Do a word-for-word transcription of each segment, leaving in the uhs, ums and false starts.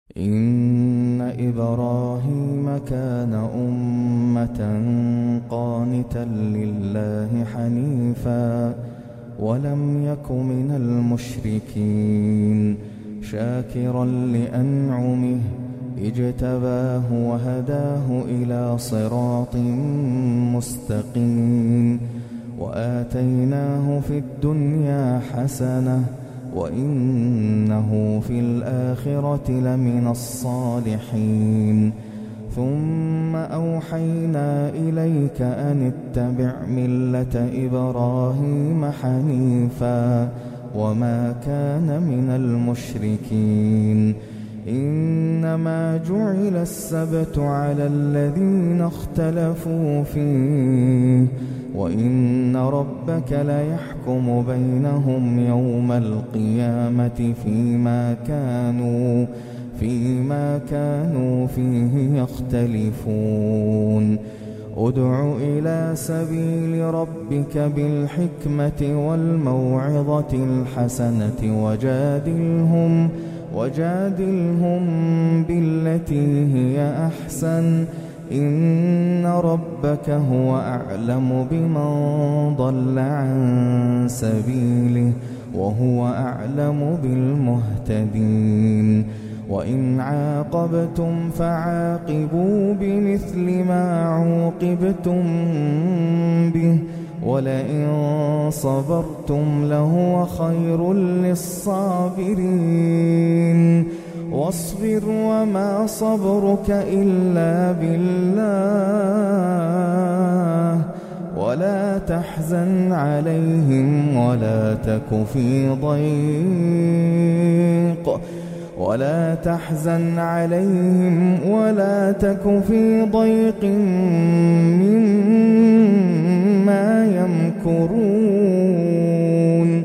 إن إبراهيم كان أمة قانتا لله حنيفا ولم يك من المشركين شاكرا لأنعمه اجتباه وهداه إلى صراط مستقيم وآتيناه في الدنيا حسنة وإنه في الآخرة لمن الصالحين ثم أوحينا إليك أن اتبع ملة إبراهيم حنيفا وما كان من المشركين إنما جعل السبت على الذين اختلفوا فيه وإن ربك ليحكم بينهم يوم القيامة فيما كانوا فيما كانوا فيه يختلفون ادع إلى سبيل ربك بالحكمة والموعظة الحسنة وجادلهم وجادلهم بالتي هي أحسن إن ربك هو أعلم بمن ضل عن سبيله وهو أعلم بالمهتدين وإن عاقبتم فعاقبوا بمثل ما عوقبتم به ولئن صبرتم لهو خير للصابرين واصبر وما صبرك إلا بالله ولا تحزن عليهم ولا تك في ضيق ولا تحزن عليهم ولا تك في ضيق مما يمكرون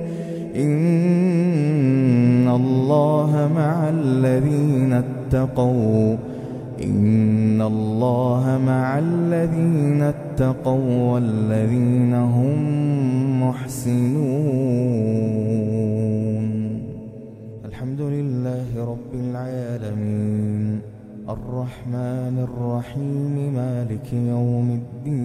إن الله مع الذين اتقوا إن الله مع الذين اتقوا والذين هم محسنون. الحمد لله رب العالمين الرحمن الرحيم مالك يوم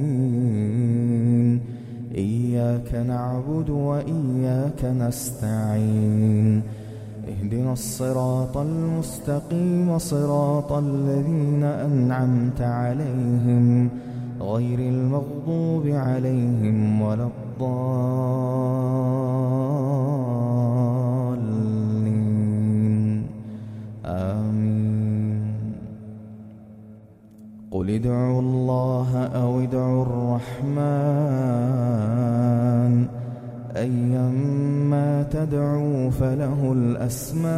الدين إياك نعبد وإياك نستعين اهدنا الصراط المستقيم صراط الذين أنعمت عليهم غير المغضوب عليهم ولا الضالين آمين. قل ادعوا الله أو ادعوا الرحمن أيما تدعوا فله الأسماء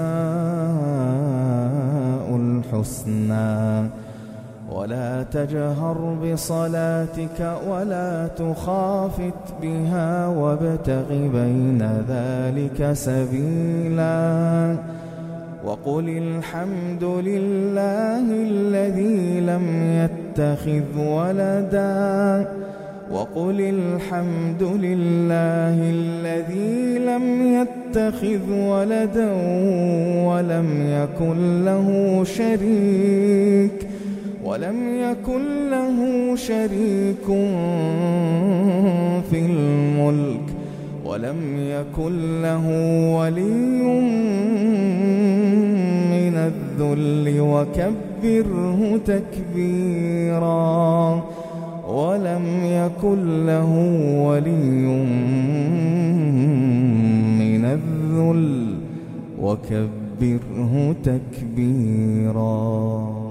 الحسنى ولا تجهر بصلاتك ولا تخافت بها وابتغ بين ذلك سبيلا وقل الحمد لله الذي لم يتخذ ولدا وقل الحمد لله الذي لم يتخذ ولدا ولم يكن له شريك ولم يكن له شريك في الملك ولم يكن له ولي من الذل وكبره تكبيرا ولم يكن له ولي من الذل وكبره تكبيرا.